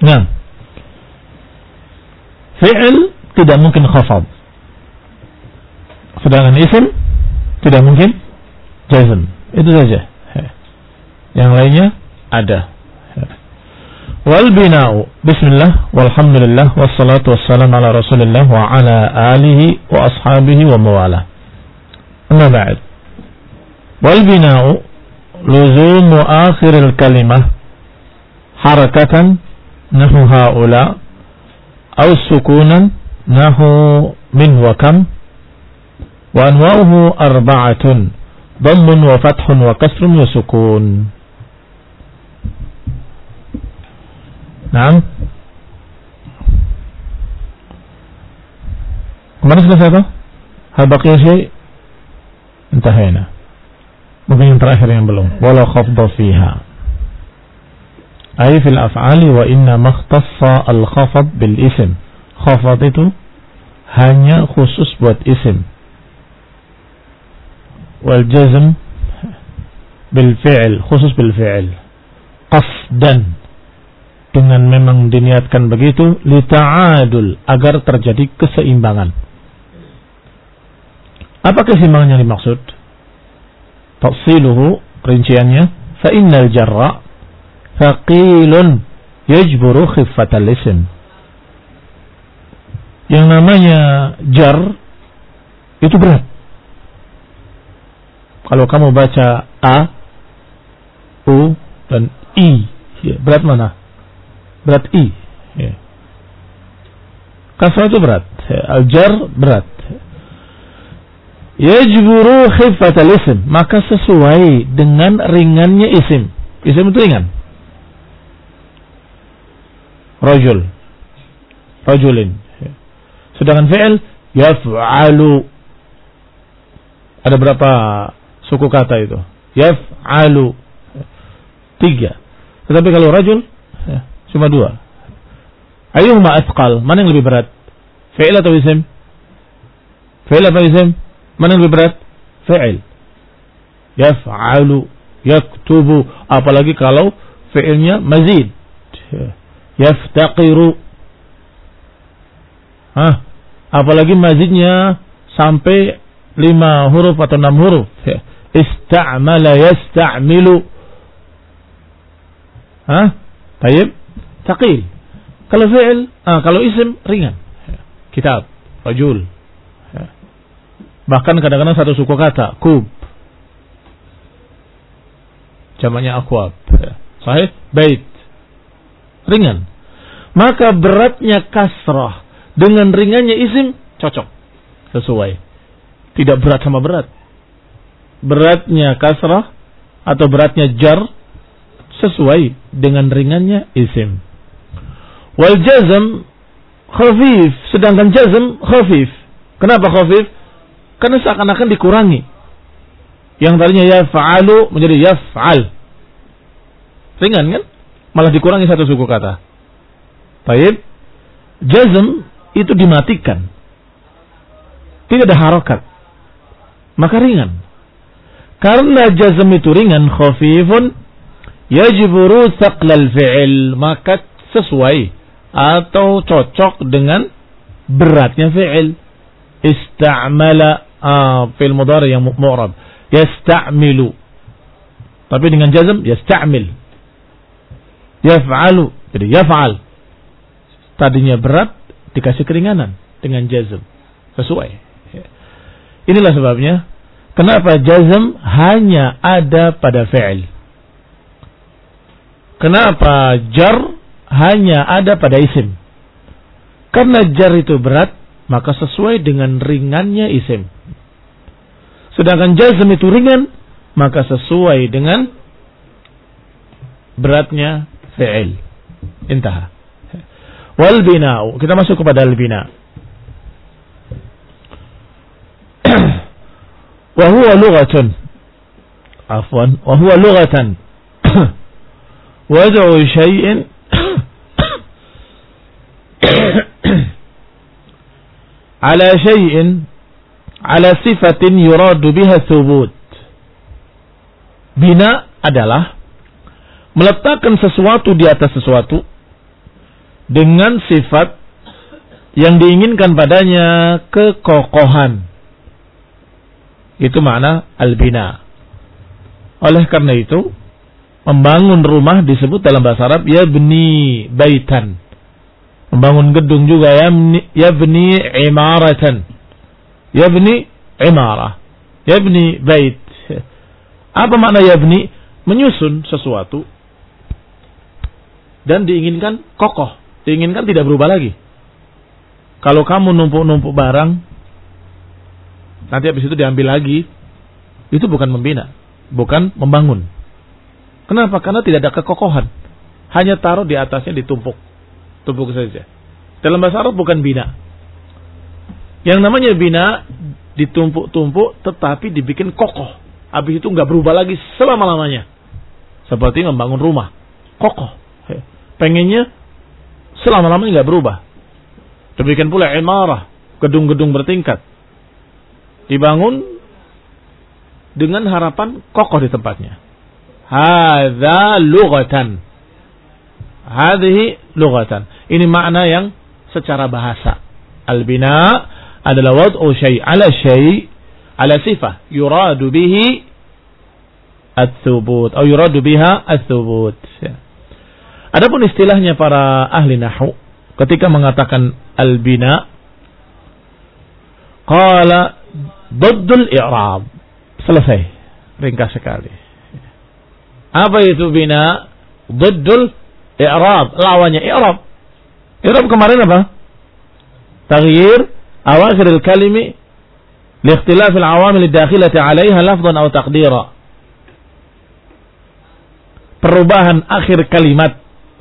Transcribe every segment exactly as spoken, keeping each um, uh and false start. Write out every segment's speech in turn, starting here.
Nah, fi'il tidak mungkin khafad, sedangkan isim tidak mungkin jazm. Itu saja. Yang lainnya ada. Wal bina'u, bismillah, walhamdulillah, wassalatu wassalamu ala rasulillah wa ala alihi wa ashabihi wa mawala. Amma ba'd. Wal bina'u luzumu akhiril kalimah harakatan nahu haula aw sukunan nahu min wa kam wa anwa'uhu arba'atun dhammun wa fathun wa kasrun wa sukun. Naam. Kemana selesai itu? Hal baqiya syai? Intahayna. Mungkin yang terakhir yang belum. Wala khafda fiha. Ay fil af'ali wa inna makhtassa al-khafad bil isim. Khafad itu hanya khusus buat isim. Wal jazm bil fi'il, khusus bil fi'il. Qasdan, dengan memang diniatkan begitu, lita'adul, agar terjadi keseimbangan. Apa keseimbangan yang dimaksud? Tafsiluhu, rinciannya, fa innal jarra thaqilun yajburu khiffatal ism. Yang namanya jar itu berat. Kalau kamu baca a, u dan i, berat mana? Berat i. Ya. Kasrah itu berat. Al-jar berat. Yajburu khiffatal ism, maka sesuai dengan ringannya isim. Isim itu ringan. Rajul, rajulin. Sedangkan fi'il yaf'alu. Ada berapa suku kata itu? Yaf'alu. Tiga. Tetapi kalau rajul ya, cuma dua. Ayyuhuma athqal? Mana yang lebih berat? Fi'il atau isim? Fi'il atau isim? Mana yang lebih berat? Fi'il. Yaf'alu, yaktubu. Apalagi kalau fi'ilnya mazid. Yaftaqiru. Hah? Apalagi mazidnya sampai lima huruf atau enam huruf. Ista'mala, yasta'milu. Hah? Tayyib. Taqil. Kalau fi'il, ah, kalau isim ringan. Kitab, rajul. Bahkan kadang-kadang satu suku kata, kub. Jamaknya akwab. Sahih? Bait. Ringan. Maka beratnya kasrah dengan ringannya isim cocok. Sesuai. Tidak berat sama berat. Beratnya kasrah atau beratnya jar sesuai dengan ringannya isim. Wal jazm khafif, sedangkan jazm khafif. Kenapa khafif? Karena seakan-akan dikurangi. Yang tadinya yaf'alu menjadi yaf'al. Ringan kan? Malah dikurangi satu suku kata. Baik. Jazm itu dimatikan. Tidak ada harakat. Maka ringan. Karena jazm itu ringan, khafifun, yajburu thaqlal fi'il, maka sesuai atau cocok dengan beratnya fi'il. Ista'mala, ah, fi'il mudhari yang mu'rab, yasta'milu. Tapi dengan jazm yasta'mil. Yaf'alu, jadi yaf'al. Tadinya berat dikasih keringanan dengan jazm. Sesuai. Inilah sebabnya kenapa jazm hanya ada pada fi'il. Kenapa jar hanya ada pada isim? Karena jar itu berat, maka sesuai dengan ringannya isim. Sedangkan jazm itu ringan, maka sesuai dengan beratnya fi'il. Intaha. Wal bina'u, kita masuk kepada al bina'. Wa huwa lughatun, afwan, wa huwa lughatan wad'u syai'in ala syai'in ala sifatin yuradu biha thubut. Bina adalah meletakkan sesuatu di atas sesuatu dengan sifat yang diinginkan padanya kekokohan. Itu makna al-bina. Oleh karena itu, membangun rumah disebut dalam bahasa Arab yabni baitan. Membangun gedung juga yabni, yabni imaratan. Yabni imarah. Yabni bait. Apa makna yabni? Menyusun sesuatu dan diinginkan kokoh. Diinginkan tidak berubah lagi. Kalau kamu numpuk-numpuk barang, nanti habis itu diambil lagi, itu bukan membina, bukan membangun. Kenapa? Karena tidak ada kekokohan. Hanya taruh di atasnya, ditumpuk. Tumpuk saja. Dalam bahasa Arab bukan bina. Yang namanya bina, ditumpuk-tumpuk tetapi dibikin kokoh. Habis itu nggak berubah lagi selama-lamanya. Seperti membangun rumah. Kokoh. Pengennya selama-lamanya nggak berubah. Demikian pula imarah, gedung-gedung bertingkat. Dibangun dengan harapan kokoh di tempatnya. Hadza lughatan. Hadhihi lughatan. Ini makna yang secara bahasa. Al-bina adalah wad'u syai' ala syai' ala sifah yuradu bihi ats-tsubut atau yuradu biha ats-tsubut. Adapun istilahnya para ahli nahwu ketika mengatakan al-bina, qala daddul i'rab. Selesai. Ringkas sekali. Apa itu bina? Daddul i'rab. Lawannya i'rab. I'rab kemarin apa? Taghyir awakhir al-kalimi li ikhtilaf al-awamil ad-dakhilati 'alayha lafdhan aw taqdira. Perubahan akhir kalimat.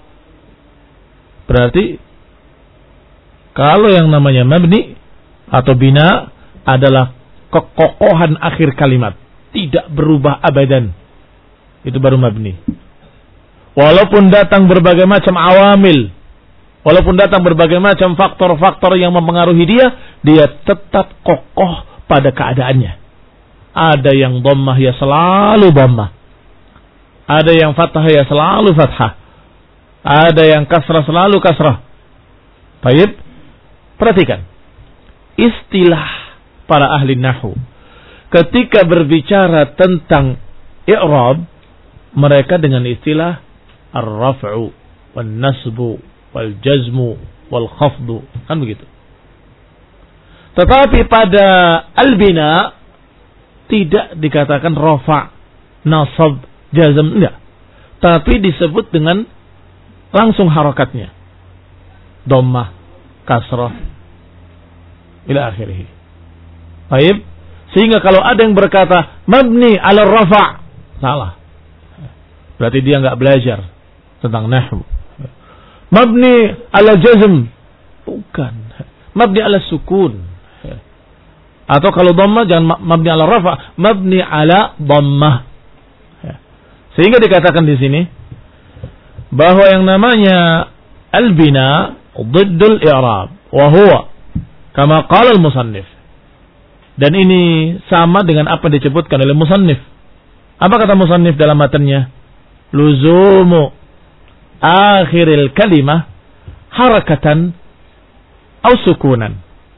Berarti kalau yang namanya mabni atau bina adalah kekokohan akhir kalimat, tidak berubah abadan. Itu baru mabni. Walaupun datang berbagai macam awamil, walaupun datang berbagai macam faktor-faktor yang mempengaruhi dia, dia tetap kokoh pada keadaannya. Ada yang dhammah ya selalu dhammah. Ada yang fathah ya selalu fathah. Ada yang kasrah selalu kasrah. Baik, perhatikan. Istilah para ahli nahwu ketika berbicara tentang i'rab, mereka dengan istilah ar-raf'u wan-nasbu wal-jazmu wal-khafdu, kan begitu. Tetapi pada al-bina tidak dikatakan rafa', nasab, jazm, enggak. Tapi disebut dengan langsung harakatnya. Dhammah, kasrah, ila akhirih. Baik. Sehingga kalau ada yang berkata mabni ala rafa', salah. Berarti dia enggak belajar tentang nahwu. Mabni ala jazm, bukan. Mabni ala sukun. Atau kalau dhammah jangan mabni ala rafa', mabni ala dhammah. Sehingga dikatakan di sini bahwa yang namanya al-bina diddul i'rab wa huwa kama qala al-musannif. Dan ini sama dengan apa yang disebutkan oleh musannif. Apa kata musannif dalam matanya? Luzumu akhiril kalimah harakatan aw sukunan.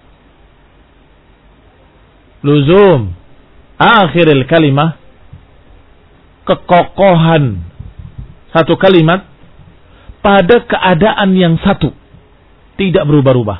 Luzum akhiril kalimah, kekokohan satu kalimat pada keadaan yang satu, tidak berubah-ubah.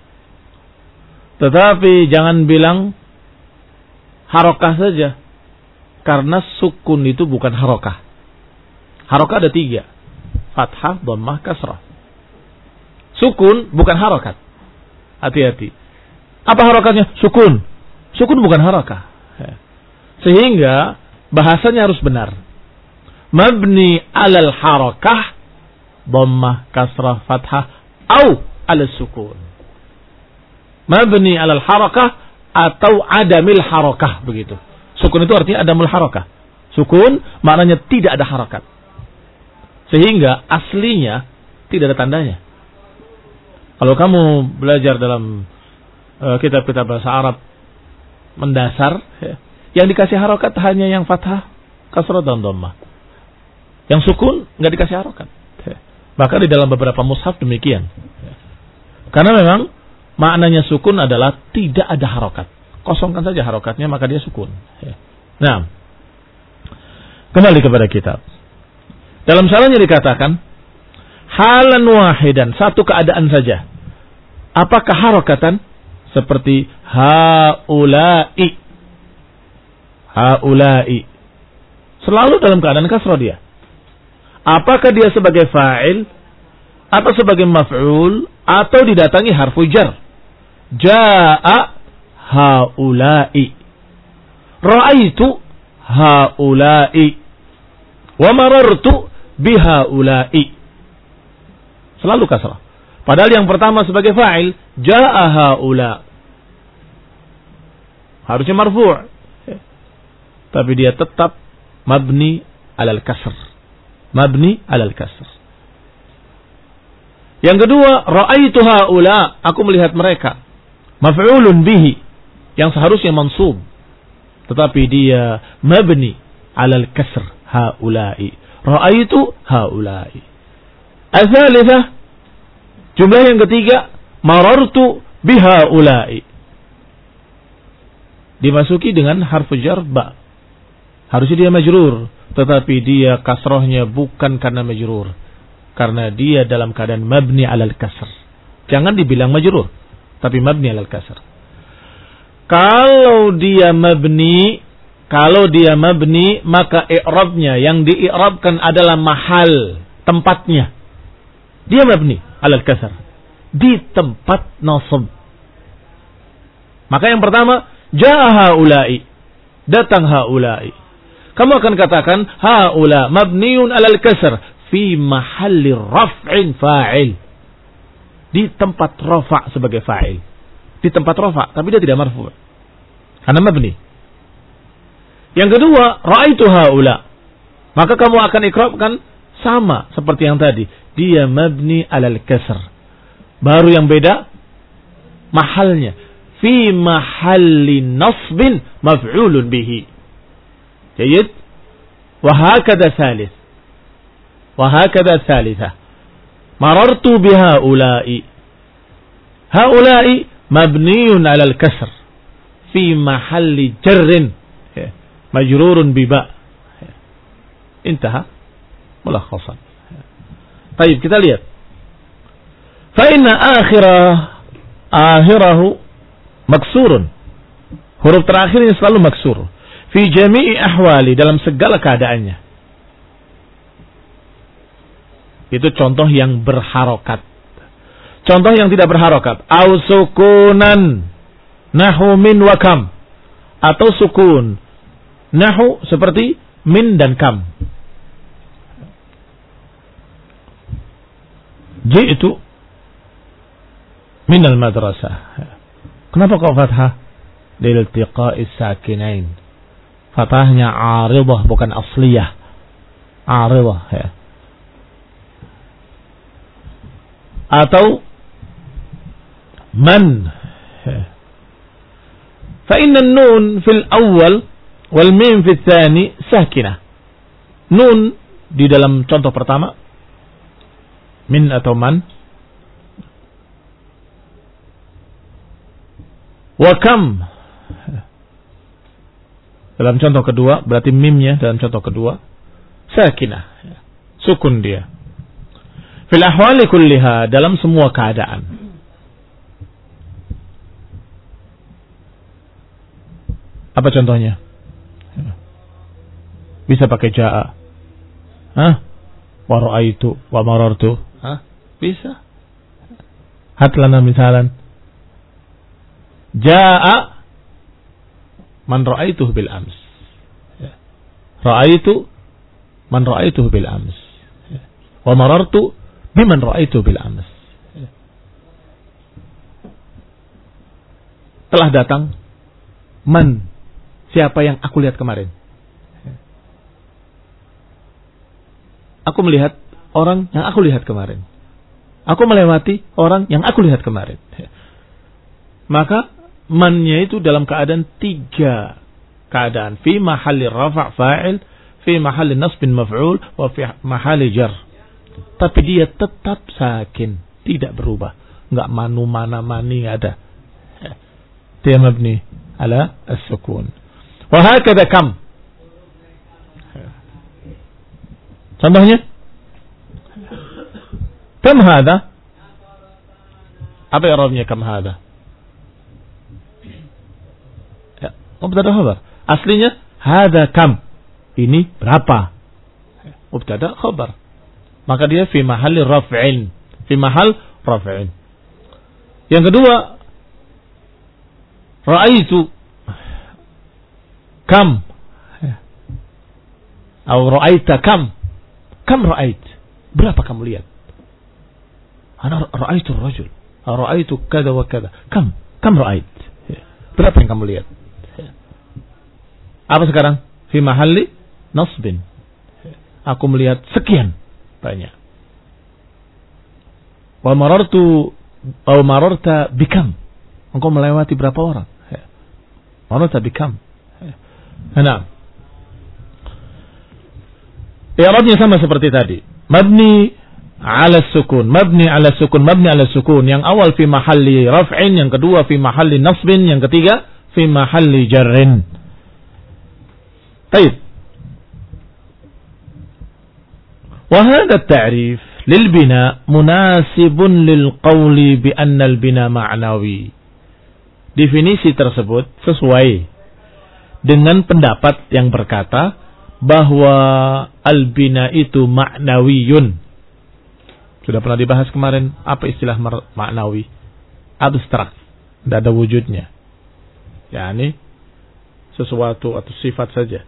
Tetapi jangan bilang harokah saja, karena sukun itu bukan harokah. Harokah ada tiga, fathah, dhammah, kasrah. Sukun bukan harokat. Hati-hati. Apa harokatnya? Sukun. Sukun bukan harokah. Sehingga bahasanya harus benar. Mabni alal harokah, dhammah, kasrah, fathah, au alal sukun. Mabni alal harokah atau adamil harokah, begitu. Sukun itu artinya adamul harokah. Sukun maknanya tidak ada harokat. Sehingga aslinya tidak ada tandanya. Kalau kamu belajar dalam uh, kitab-kitab bahasa Arab mendasar, ya, yang dikasih harokat hanya yang fathah, kasrah dan dhammah. Yang sukun nggak dikasih harokat. Bahkan di dalam beberapa mushaf demikian. Karena memang maknanya sukun adalah tidak ada harokat. Kosongkan saja harokatnya maka dia sukun. Nah, kembali kepada kitab. Dalam salahnya dikatakan halan wahidan, satu keadaan saja. Apakah harokatan? Seperti haula'i. Haula'i. Selalu dalam keadaan kasrah dia. Apakah dia sebagai fa'il atau sebagai maf'ul atau didatangi harfu jar? Ja'a haula'i. Ra'aitu haula'i. Wa marartu bihaula'i. Selalu kasrah. Padahal yang pertama sebagai fa'il, ja'a haula. Harusnya marfu'. Tapi dia tetap mabni alal kasr. Mabni alal kasr. Yang kedua, ra'aitu haula, aku melihat mereka. Maf'ulun bihi, yang seharusnya mansub. Tetapi dia mabni alal kasr, haula'i. Ra'aitu haula'i. Al-thalithah, jumlah yang ketiga, marartu bihaula'i. Dimasuki dengan harfu jar ba. Harusnya dia majrur, tetapi dia kasrohnya bukan karena majrur, karena dia dalam keadaan mabni alal kasr. Jangan dibilang majrur, tapi mabni alal kasr. Kalau dia mabni, kalau dia mabni, maka i'rabnya yang di'irabkan adalah mahal, tempatnya. Dia mabni alal kasr di tempat nasab. Maka yang pertama, jaa haula'i, datang haula'i. Kamu akan katakan haula mabniun alal kasr fi mahalli raf'in fa'il. Di tempat rafa' sebagai fa'il. Di tempat rafa', tapi dia tidak marfu'. Karena mabni. Yang kedua, ra'aitu haula. Maka kamu akan ikrabkan sama seperti yang tadi. Dia mabni alal kasr. Baru yang beda mahalnya. Fi mahalli nasbin maf'ulun bihi. جيد وهكذا ثالث وهكذا ثالثة مررت بهؤلاء هؤلاء مبني على الكسر في محل جر مجرور بباء انتهى ملخصا. طيب kita lihat فإن آخره آخره مكسور, huruf terakhirnya selalu maksur. Fi jami'i ahwali, dalam segala keadaannya. Itu contoh yang berharokat. Contoh yang tidak berharokat. Au sukunan nahu min wa kam. Atau sukun nahu seperti min dan kam. Ji'tu minal madrasah. Kenapa kok fathah? Liltiqa'is sakinain. Fathahnya aridah bukan asliyah. Aridah ya. Atau man. Fa inna nun fil awal wal mim fil tsani sakinah. Nun di dalam contoh pertama min atau man. Wa kam dalam contoh kedua, berarti mimnya dalam contoh kedua sakinah, sukun dia. Fil ahwali kulliha, dalam semua keadaan. Apa contohnya? Bisa pakai jaa. Hah? Wa ra'aitu wa marartu. Hah? Bisa. Hat lana misalan. Jaa man ra'aituhu bil ams. Ya. Ra'aitu man ra'aituhu bil ams. Ya. Wa marartu biman ra'aituhu bil ams. Ya. Telah datang man, siapa yang aku lihat kemarin. Ya. Aku melihat orang yang aku lihat kemarin. Aku melewati orang yang aku lihat kemarin. Ya. Maka mannya itu dalam keadaan tiga keadaan. Fi mahalli rafa' fa'il, fi mahalli nasbin maf'ul, wa fi mahalli jar. tapi dia tetap sakin, tidak berubah, enggak manu mana mani, enggak ada. Dia mabni ala as-sukun. Wa hakadha kam. Contohnya kam hadha? Apa i'rabnya kam hadha? Ya, mubtada khabar. Aslinya hadha kam. Ini berapa? Mubtada khabar. Maka dia fi mahalli raf'in. Fi mahal raf'in. Yang kedua, ra'aitu kam. Atau ra'aita kam. Kam ra'ait? Berapa kamu lihat? Ana ra'aitu rajul. Ra'aitu kada wa kada. Kam? Kam ra'ait? Berapa yang kamu lihat? Apa sekarang? Fi mahalli nasbin. Aku melihat sekian banyak. Wa marartu aw mararta bikam. Engkau melewati berapa orang? Mararta bikam. Nah. I'rabnya sama seperti tadi. Mabni ala sukun, mabni ala sukun, mabni ala sukun. Yang awal fi mahalli raf'in, yang kedua fi mahalli nasbin, yang ketiga fi mahalli jarrin. Baik. وهذا التعريف للبناء مناسب للقول بأن البناء معنوي. Definisi tersebut sesuai dengan pendapat yang berkata bahwa al-bina itu ma'nawiyun. Sudah pernah dibahas kemarin apa istilah ma'nawi? Abstrak, tidak ada wujudnya. Yani sesuatu atau sifat saja.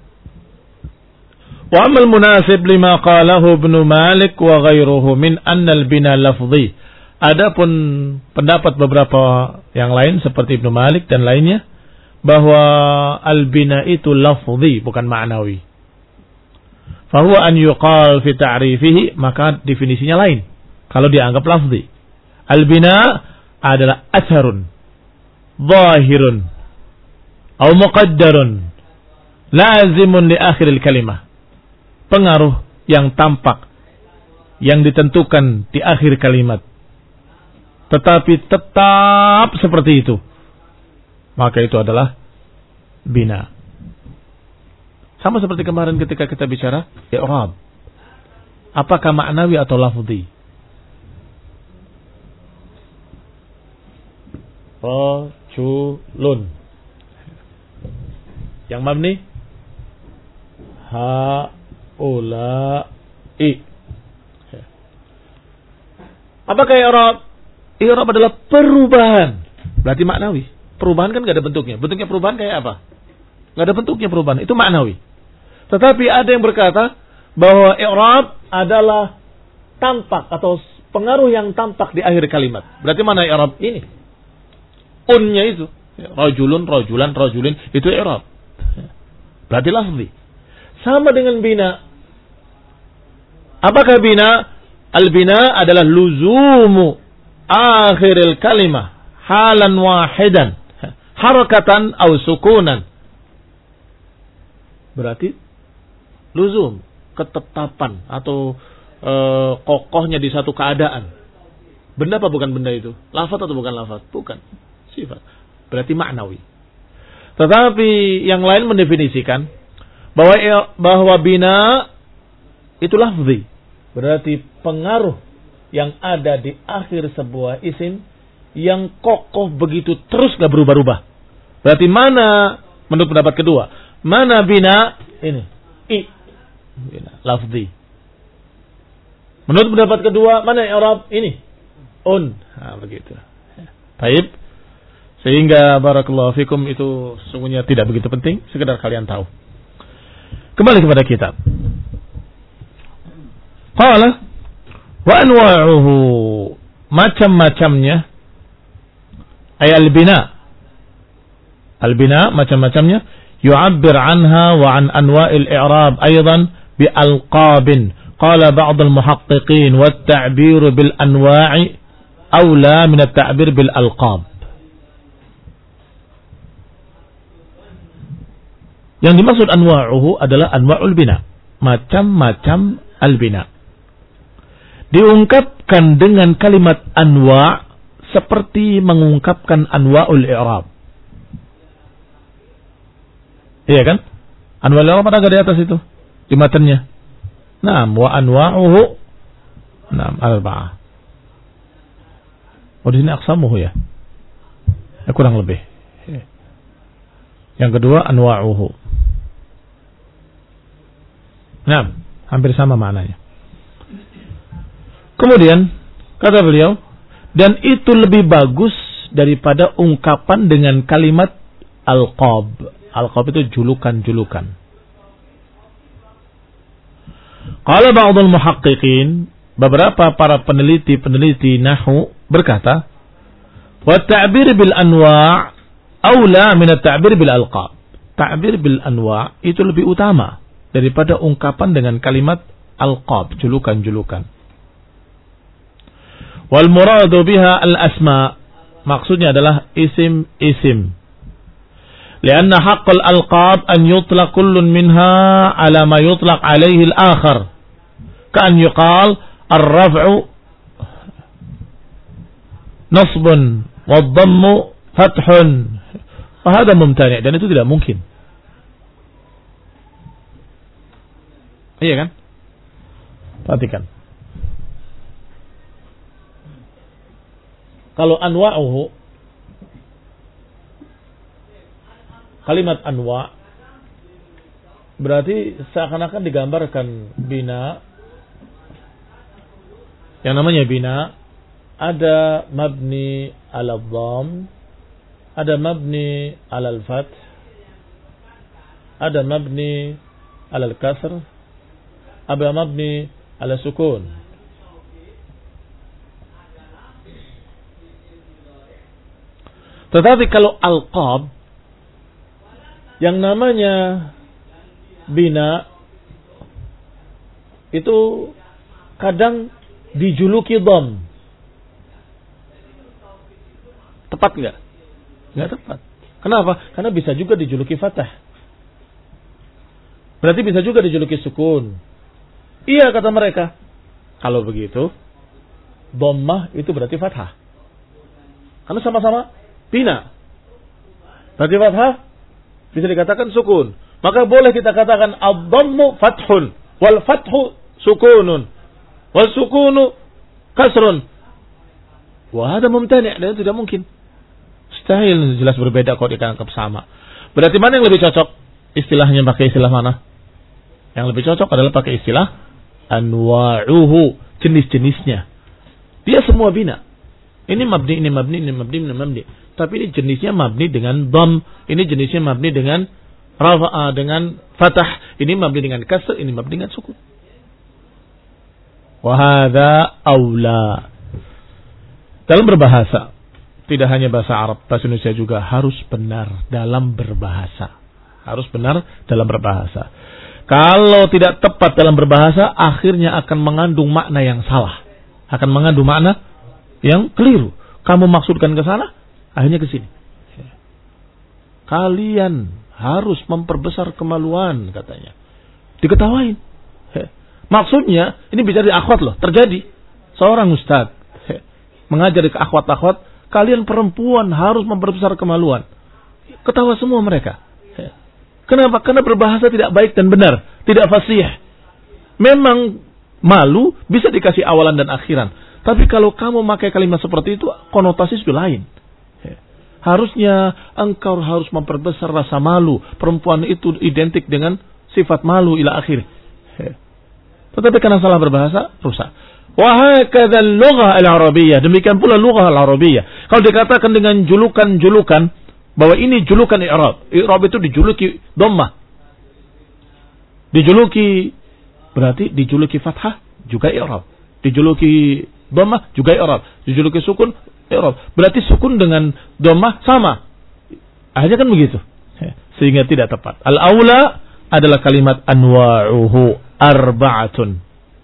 Wa amal munasib lima qalahu Ibnu Malik wa ghairuhu min anna al-bina lafzi. Adapun pendapat beberapa yang lain seperti Ibnu Malik dan lainnya bahwa al-bina itu lafzi bukan ma'nawi. Fa huwa an yuqal fi ta'rifihi, maka definisinya lain kalau dianggap lafzi. Al-bina adalah atharun zahirun atau muqaddarun lazimun li akhir al-kalimah. Pengaruh yang tampak, yang ditentukan di akhir kalimat, tetapi tetap seperti itu, maka itu adalah bina. Sama seperti kemarin ketika kita bicara i'rab. Apakah ma'nawi atau lafzi? Rajulun. Yang mabni ha ulai. Apakah i'rab? I'rab adalah perubahan. Berarti maknawi. Perubahan kan enggak ada bentuknya. Bentuknya perubahan kayak apa? Enggak ada bentuknya perubahan. Itu maknawi. Tetapi ada yang berkata bahwa i'rab adalah tampak atau pengaruh yang tampak di akhir kalimat. Berarti mana i'rab? Ini. Unnya itu. Rajulun, rajulan, rajulin. Itu i'rab. Berarti lafzi. Sama dengan bina. Apakah bina? Al-bina adalah luzumu akhiril kalimah halan wahidan harakatan aw sukunan. Berarti luzum, ketetapan atau e, kokohnya di satu keadaan. Benda apa bukan benda itu? Lafaz atau bukan lafaz? Bukan. Sifat. Berarti maknawi. Tetapi yang lain mendefinisikan bahwa bahwa bina itu lafzi. Berarti pengaruh yang ada di akhir sebuah isim yang kokoh begitu terus gak berubah-ubah. Berarti mana menurut pendapat kedua? Mana bina? Ini. I. Bina. Lafzi. Menurut pendapat kedua, mana i'rab? Ini. Un. Nah, begitu. Baik. Sehingga barakallahu fikum itu sungguhnya tidak begitu penting. Sekedar kalian tahu. Kembali kepada kitab. Qala wa anwa'uhu, macam-macamnya ay al-bina. Al-bina macam-macamnya yu'abbir anha wa an anwa'il i'rab aidan bi alqabin. Qala ba'd al-muhaqqiqin wa at-ta'bir bil anwa'i awla min at-ta'bir bil alqab. Yang dimaksud anwa'uhu adalah anwa'ul bina, macam-macam al-bina. diungkapkan dengan kalimat anwa seperti mengungkapkan anwa'ul i'rab. Iya kan? Anwa'ul i'rab ada di atas itu di matanya. Naam, wa anwa'uhu naam arba'ah. Oh, di sini aqsamuhu ya. Ya kurang lebih. Yang kedua anwa'uhu. Naam, hampir sama maknanya. Kemudian kata beliau, dan itu lebih bagus daripada ungkapan dengan kalimat alqab. Alqab itu julukan-julukan. Qala ba'dul muhaqqiqin, beberapa para peneliti-peneliti nahwu berkata, wa ta'bir bil anwa' aula min at-ta'bir bil alqab. Ta'bir bil anwa' itu lebih utama daripada ungkapan dengan kalimat alqab, julukan-julukan. Wal muradu biha al asma, maksudnya adalah isim-isim. Lianna haqqal alqab an yutlaq kullun minha ala ma yutlaq alaihi al-akhar. Ka'an yuqal ar-raf'u nasbun wad-dhammu fathun. Wa hadha mumtani', dan itu tidak mungkin. Iya kan? Perhatikan. Kalau anwa'uhu, kalimat anwa' berarti seakan-akan digambarkan bina. Yang namanya bina ada mabni ala dhamm, ada mabni ala al-fath, ada mabni ala al-kasr, ada mabni ala sukun. Tetapi kalau alqab, yang namanya bina itu kadang dijuluki dham. Tepat enggak? Enggak tepat. Kenapa? Karena bisa juga dijuluki fathah. Berarti bisa juga dijuluki sukun. Iya kata mereka. Kalau begitu, dhammah itu berarti fathah. Karena sama-sama bina. Berarti fathah bisa dikatakan sukun. Maka boleh kita katakan ad-dhammu fathun wal fathu sukunun wal sukunu kasrun. Wah, ada mumtani', dan itu tidak mungkin. Mustahil, jelas berbeda kalau dianggap sama. Berarti mana yang lebih cocok? Istilahnya pakai istilah mana? Yang lebih cocok adalah pakai istilah anwa'uhu, jenis-jenisnya. Dia semua bina. Ini mabni, ini mabni, ini mabni, ini mabni. Tapi ini jenisnya mabni dengan dham, ini jenisnya mabni dengan rafa'a, dengan fathah, ini mabni dengan kasr, ini mabni dengan sukun. Wa hadza aula. Dalam berbahasa, tidak hanya bahasa Arab, bahasa Indonesia juga harus benar dalam berbahasa. Harus benar dalam berbahasa. Kalau tidak tepat dalam berbahasa, akhirnya akan mengandung makna yang salah. Akan mengandung makna yang keliru. Kamu maksudkan ke sana, akhirnya ke sini. Kalian harus memperbesar kemaluan, katanya. Diketawain. Maksudnya, ini bisa di akhwat loh, terjadi. Seorang ustaz mengajar ke akhwat-akhwat, kalian perempuan harus memperbesar kemaluan. Ketawa semua mereka. Kenapa? Karena berbahasa tidak baik dan benar, tidak fasih. Memang malu bisa dikasih awalan dan akhiran. Tapi kalau kamu memakai kalimat seperti itu, konotasi sudah lain. Harusnya engkau harus memperbesar rasa malu. Perempuan itu identik dengan sifat malu ila akhir. Tetapi karena salah berbahasa, rusak. Wahakadha al-lughah al-arabiyyah. Demikian pula lughah al-arabiyyah. Kalau dikatakan dengan julukan-julukan, bahwa ini julukan i'rab. I'rab itu dijuluki dhammah. Dijuluki, berarti dijuluki fathah, juga i'rab. Dijuluki dhammah, juga i'rab. Dijuluki sukun, i'rab. Berarti sukun dengan dhammah sama. Akhirnya kan begitu. Sehingga tidak tepat. Al-aula adalah kalimat anwa'uhu arba'atun.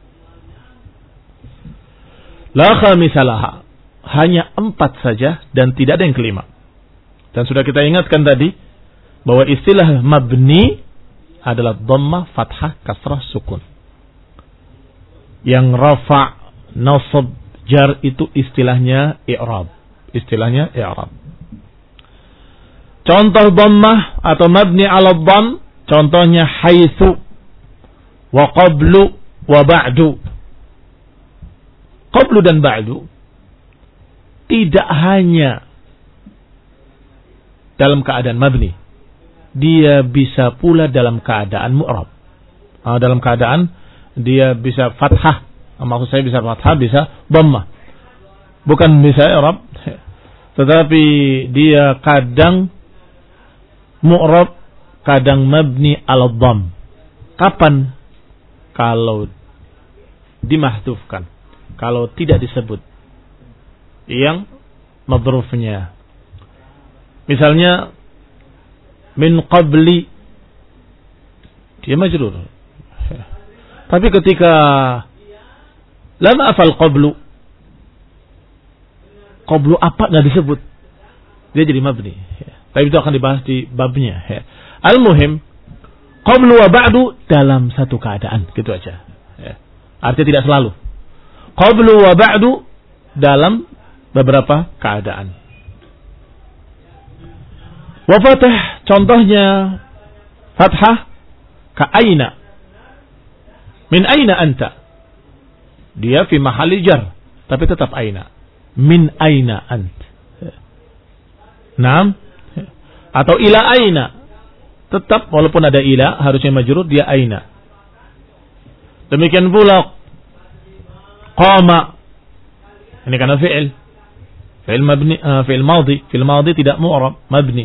La khamisalaha. Hanya empat saja dan tidak ada yang kelima. Dan sudah kita ingatkan tadi bahwa istilah mabni adalah dhammah, fathah, kasrah, sukun. Yang rafa' nasab, jar itu istilahnya i'rab. Istilahnya i'rab. Contoh dhammah atau mabni 'ala dhamm, contohnya haitsu wa qablu wa ba'du. Qablu dan ba'du tidak hanya dalam keadaan mabni, dia bisa pula dalam keadaan mu'rab. Uh, dalam keadaan dia bisa fathah, maksud saya bisa fathah, bisa dhammah. Bukan bisa i'rab, tetapi dia kadang mu'rab, kadang mabni 'ala dhamm. Kapan? Kalau dimahdhufkan, kalau tidak disebut yang madhrufnya. Misalnya min qabli, dia majrur. Tapi ketika lam afal qablu, qablu apa nggak disebut, dia jadi mabni. Tapi itu akan dibahas di babnya. Al-muhim, qablu wa ba'du dalam satu keadaan, gitu aja. Artinya tidak selalu. Qablu wa ba'du dalam beberapa keadaan. Wa fathah, contohnya fathah ka aina. Min aina anta? Dia fi mahalli jar, tapi tetap aina. Min aina ant? Naam. Atau ila aina? Tetap walaupun ada ila, harusnya majrur, dia aina. Demikian pula qama. Ini karena fi'il. Fi'il mabni, uh, fi'il madhi, fi'il madhi tidak mu'rab, mabni.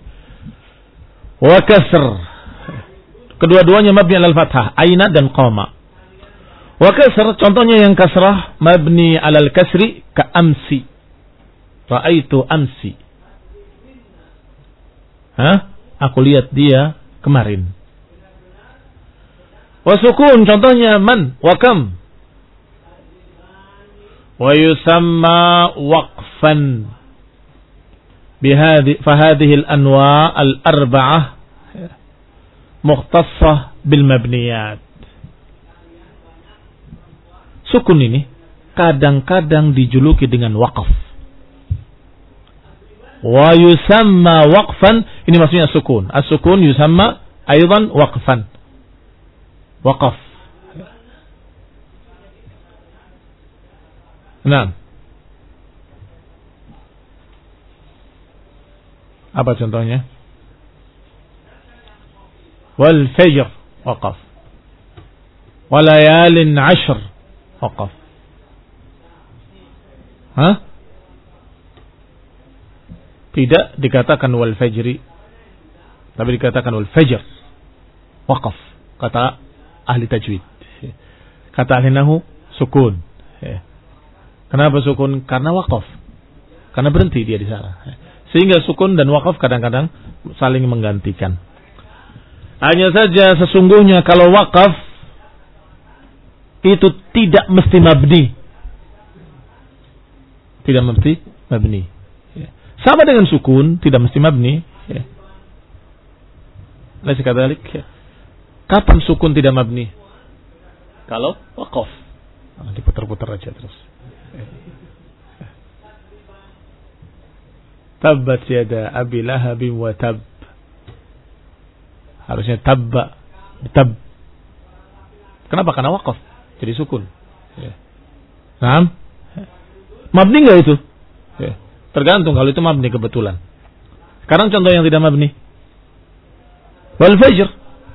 Wa kasr. Kedua-duanya mabni alal fathah, aina dan qama. Wa kasr, contohnya yang kasrah mabni alal kasri ka amsi. Ra'aitu amsi. Hah? Aku lihat dia kemarin. Wa sukun, contohnya man wa kam. Wa yusamma waqfan. Bihadi fahadhihi al-anwa' al-arba'ah mukhtassah bil mabniyat. Sukun ini kadang-kadang dijuluki dengan waqaf. Wa yusamma waqfan, ini maksudnya sukun. As-sukun yusamma aidan waqfan. Waqaf. Nah. Apa contohnya? Wal fajr waqaf. Wa layalin ashr waqaf. Hah? Tidak dikatakan wal fajri, tapi dikatakan wal fajr. Waqaf, kata ahli tajwid. Kata ahli nahwu sukun. Kenapa sukun? Karena waqaf. Karena berhenti dia di sana. Sehingga sukun dan waqaf kadang-kadang saling menggantikan. Hanya saja sesungguhnya kalau waqaf itu tidak mesti mabni. Tidak mesti mabni. Sama dengan sukun, tidak mesti mabni. Laisa kadzalik. Kapan sukun tidak mabni? Kalau waqaf. Nah, diputar-putar aja terus. Tabbat yada abi lahabin wa tab. Harusnya tabba, tab. Kenapa? Karena waqaf. Jadi sukun. Naam. Mabni enggak itu? Tergantung, kalau itu mabni kebetulan. Sekarang contoh yang tidak mabni. Wal fajr.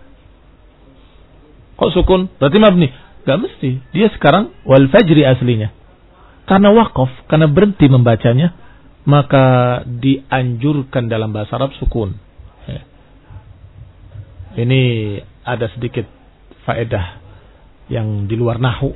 Kok sukun? Berarti mabni? Gak mesti. Dia sekarang wal fajri aslinya. Karena waqaf, karena berhenti membacanya, maka dianjurkan dalam bahasa Arab sukun. Ini ada sedikit faedah yang di luar nahwu.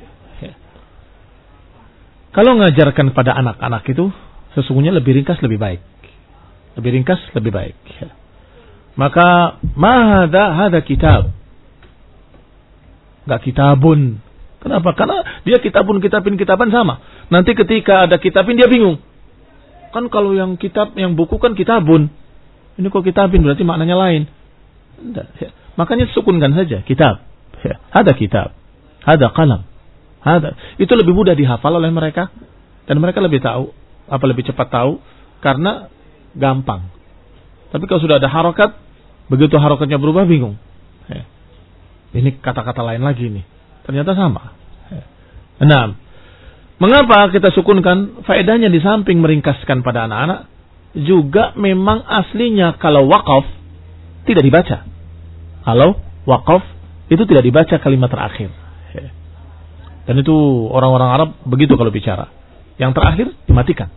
Kalau mengajarkan pada anak-anak itu sesungguhnya lebih ringkas lebih baik. Lebih ringkas lebih baik. Maka ma hadza hadza kitab. Enggak kitabun. Kenapa? Karena dia kitabun kitabin kitaban sama. Nanti ketika ada kitabin dia bingung. Kan kalau yang kitab yang buku kan kitabun. Ini kok kitabin berarti maknanya lain. Enggak. Makanya sukunkan saja kitab. Ada kitab. Ada qalam. Itu lebih mudah dihafal oleh mereka dan mereka lebih tahu, apa lebih cepat tahu karena gampang. Tapi kalau sudah ada harokat, begitu harokatnya berubah bingung. Ini kata-kata lain lagi nih. Ternyata sama. Nah, mengapa kita sukunkan? Faedahnya di samping meringkaskan pada anak-anak, juga memang aslinya kalau wakaf tidak dibaca. Kalau wakaf itu tidak dibaca kalimat terakhir. Dan itu orang-orang Arab begitu kalau bicara. Yang terakhir dimatikan.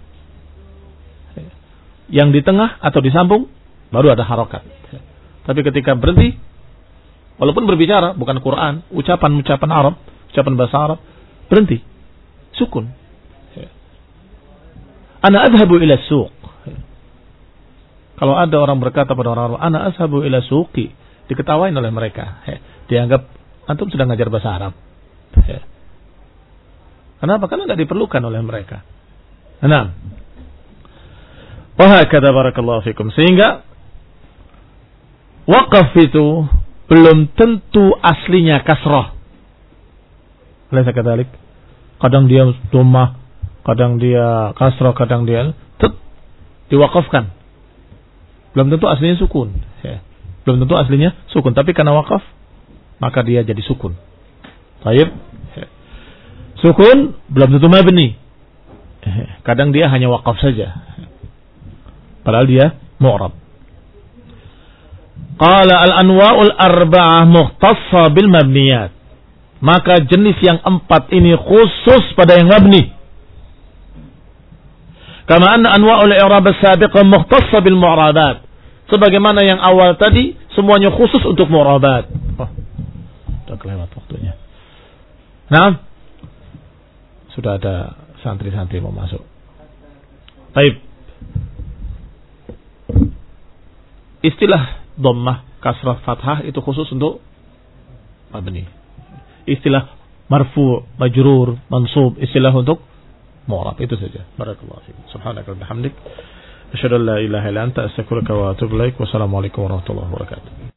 Yang di tengah atau disambung baru ada harokat. Tapi ketika berhenti, walaupun berbicara bukan Quran, ucapan-ucapan Arab, ucapan bahasa Arab, berhenti, sukun. Ana adhabu ila suq. Kalau ada orang berkata pada orang Arab, ana azhabu ila suqi, diketawain oleh mereka. Dianggap antum sedang ngajar bahasa Arab. Kenapa? Karena tidak diperlukan oleh mereka. Nah, wahakadha barakallahu fikum. Sehingga wakaf itu belum tentu aslinya kasrah. Laisa kadzalik. Kadang dia dhammah, kadang dia kasrah, kadang dia tet diwakafkan. Belum tentu aslinya sukun. Ya. Belum tentu aslinya sukun, tapi karena wakaf maka dia jadi sukun. Baik. Ya. Sukun belum tentu mabni. Kadang dia hanya wakaf saja. Padahal dia mu'rab. Qala al-anwa'ul arba'ah mukhtassa bil mabniyat. Maka jenis yang empat ini khusus pada yang mabni. Kama anna anwa'ul i'rab as-sabiqah mukhtassa bil mu'rabat. Sebagaimana yang awal tadi semuanya khusus untuk mu'rabat. Oh, sudah kelewat waktunya. Nah, sudah ada santri-santri mau masuk. Baik. Istilah dhammah, kasrah, fathah itu khusus untuk mabni. Istilah marfu, majrur, mansub, istilah untuk mu'rab, itu saja. Barakallahu fiik. Subhanaka wa bihamdik, asyhadu an la ilaha illa anta, astaghfiruka wa atubu ilaik. Wassalamualaikum warahmatullahi wabarakatuh.